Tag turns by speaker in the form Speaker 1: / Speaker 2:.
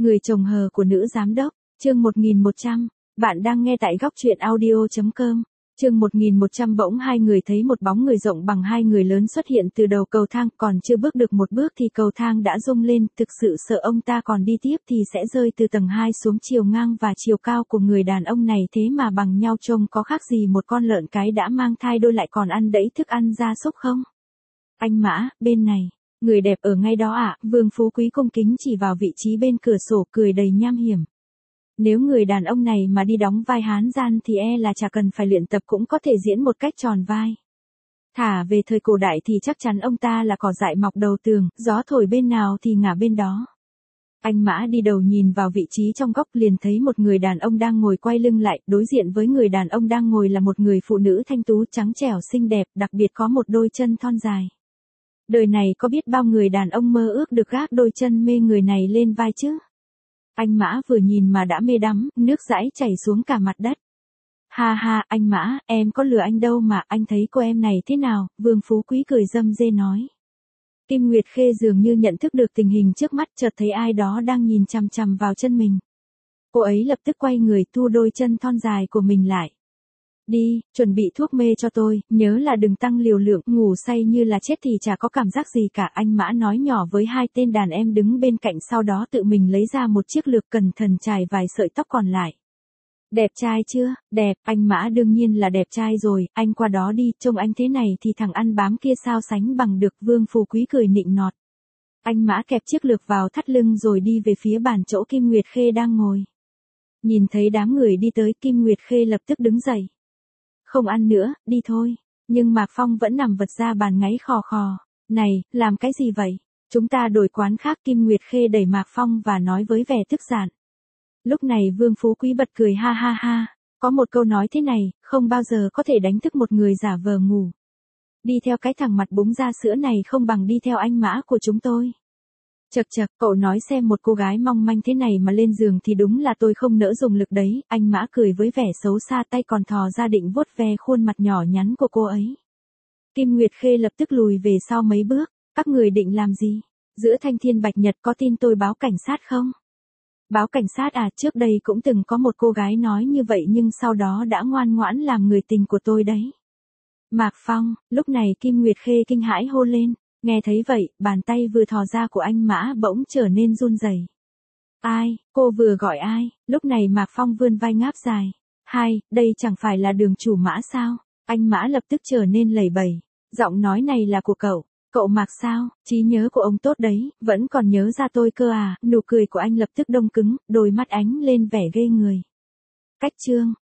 Speaker 1: Người chồng hờ của nữ giám đốc, chương 1100, bạn đang nghe tại góc truyện audio.com. Chương 1100 bỗng hai người thấy một bóng người rộng bằng hai người lớn xuất hiện từ đầu cầu thang, còn chưa bước được một bước thì cầu thang đã rung lên, thực sự sợ ông ta còn đi tiếp thì sẽ rơi từ tầng 2 xuống. Chiều ngang và chiều cao của người đàn ông này thế mà bằng nhau, trông có khác gì một con lợn cái đã mang thai đôi lại còn ăn đẫy thức ăn gia súc không? Anh Mã, bên này. Người đẹp ở ngay đó ạ. Vương Phú Quý cung kính chỉ vào vị trí bên cửa sổ, cười đầy nham hiểm. Nếu người đàn ông này mà đi đóng vai hán gian thì là chả cần phải luyện tập cũng có thể diễn một cách tròn vai. Thả về thời cổ đại thì chắc chắn ông ta là cỏ dại mọc đầu tường, gió thổi bên nào thì ngả bên đó. Anh Mã đi đầu nhìn vào vị trí trong góc, liền thấy một người đàn ông đang ngồi quay lưng lại, đối diện với người đàn ông đang ngồi là một người phụ nữ thanh tú trắng trẻo xinh đẹp, đặc biệt có một đôi chân thon dài. Đời này có biết bao người đàn ông mơ ước được gác đôi chân mê người này lên vai chứ? Anh Mã vừa nhìn mà đã mê đắm, nước dãi chảy xuống cả mặt đất. Ha ha, anh Mã, em có lừa anh đâu mà, anh thấy cô em này thế nào? Vương Phú Quý cười râm rê nói. Kim Nguyệt Khê dường như nhận thức được tình hình trước mắt, chợt thấy ai đó đang nhìn chằm chằm vào chân mình. Cô ấy lập tức quay người thu đôi chân thon dài của mình lại. Đi, chuẩn bị thuốc mê cho tôi, nhớ là đừng tăng liều lượng, ngủ say như là chết thì chả có cảm giác gì cả. Anh Mã nói nhỏ với hai tên đàn em đứng bên cạnh, sau đó tự mình lấy ra một chiếc lược cẩn thận chải vài sợi tóc còn lại. Đẹp trai chưa? Đẹp, anh Mã đương nhiên là đẹp trai rồi, anh qua đó đi, trông anh thế này thì thằng ăn bám kia sao sánh bằng được. Vương Phú Quý cười nịnh nọt. Anh Mã kẹp chiếc lược vào thắt lưng rồi đi về phía bàn chỗ Kim Nguyệt Khê đang ngồi. Nhìn thấy đám người đi tới, Kim Nguyệt Khê lập tức đứng dậy. Không ăn nữa, đi thôi. Nhưng Mạc Phong vẫn nằm vật ra bàn ngáy khò khò. Này, làm cái gì vậy? Chúng ta đổi quán khác. Kim Nguyệt Khê đẩy Mạc Phong và nói với vẻ tức giận. Lúc này Vương Phú Quý bật cười ha ha ha. Có một câu nói thế này, không bao giờ có thể đánh thức một người giả vờ ngủ. Đi theo cái thằng mặt búng ra sữa này không bằng đi theo anh Mã của chúng tôi. Chậc chậc, cậu nói xem, một cô gái mong manh thế này mà lên giường thì đúng là tôi không nỡ dùng lực đấy. Anh Mã cười với vẻ xấu xa, tay còn thò ra định vuốt ve khuôn mặt nhỏ nhắn của cô ấy. Kim Nguyệt Khê lập tức lùi về sau mấy bước. Các người định làm gì? Giữa thanh thiên bạch nhật có tin tôi báo cảnh sát không? Báo cảnh sát à? Trước đây cũng từng có một cô gái nói như vậy nhưng sau đó đã ngoan ngoãn làm người tình của tôi đấy. Mạc Phong, lúc này Kim Nguyệt Khê kinh hãi hô lên. Nghe thấy vậy, bàn tay vừa thò ra của anh Mã bỗng trở nên run rẩy. Ai, cô vừa gọi ai? Lúc này Mạc Phong vươn vai ngáp dài. Hai, đây chẳng phải là Đường chủ Mã sao? Anh Mã lập tức trở nên lẩy bẩy. Giọng nói này là của cậu. Cậu Mạc sao? Trí nhớ của ông tốt đấy, vẫn còn nhớ ra tôi cơ à? Nụ cười của anh lập tức đông cứng, đôi mắt ánh lên vẻ ghê người. Cách chương,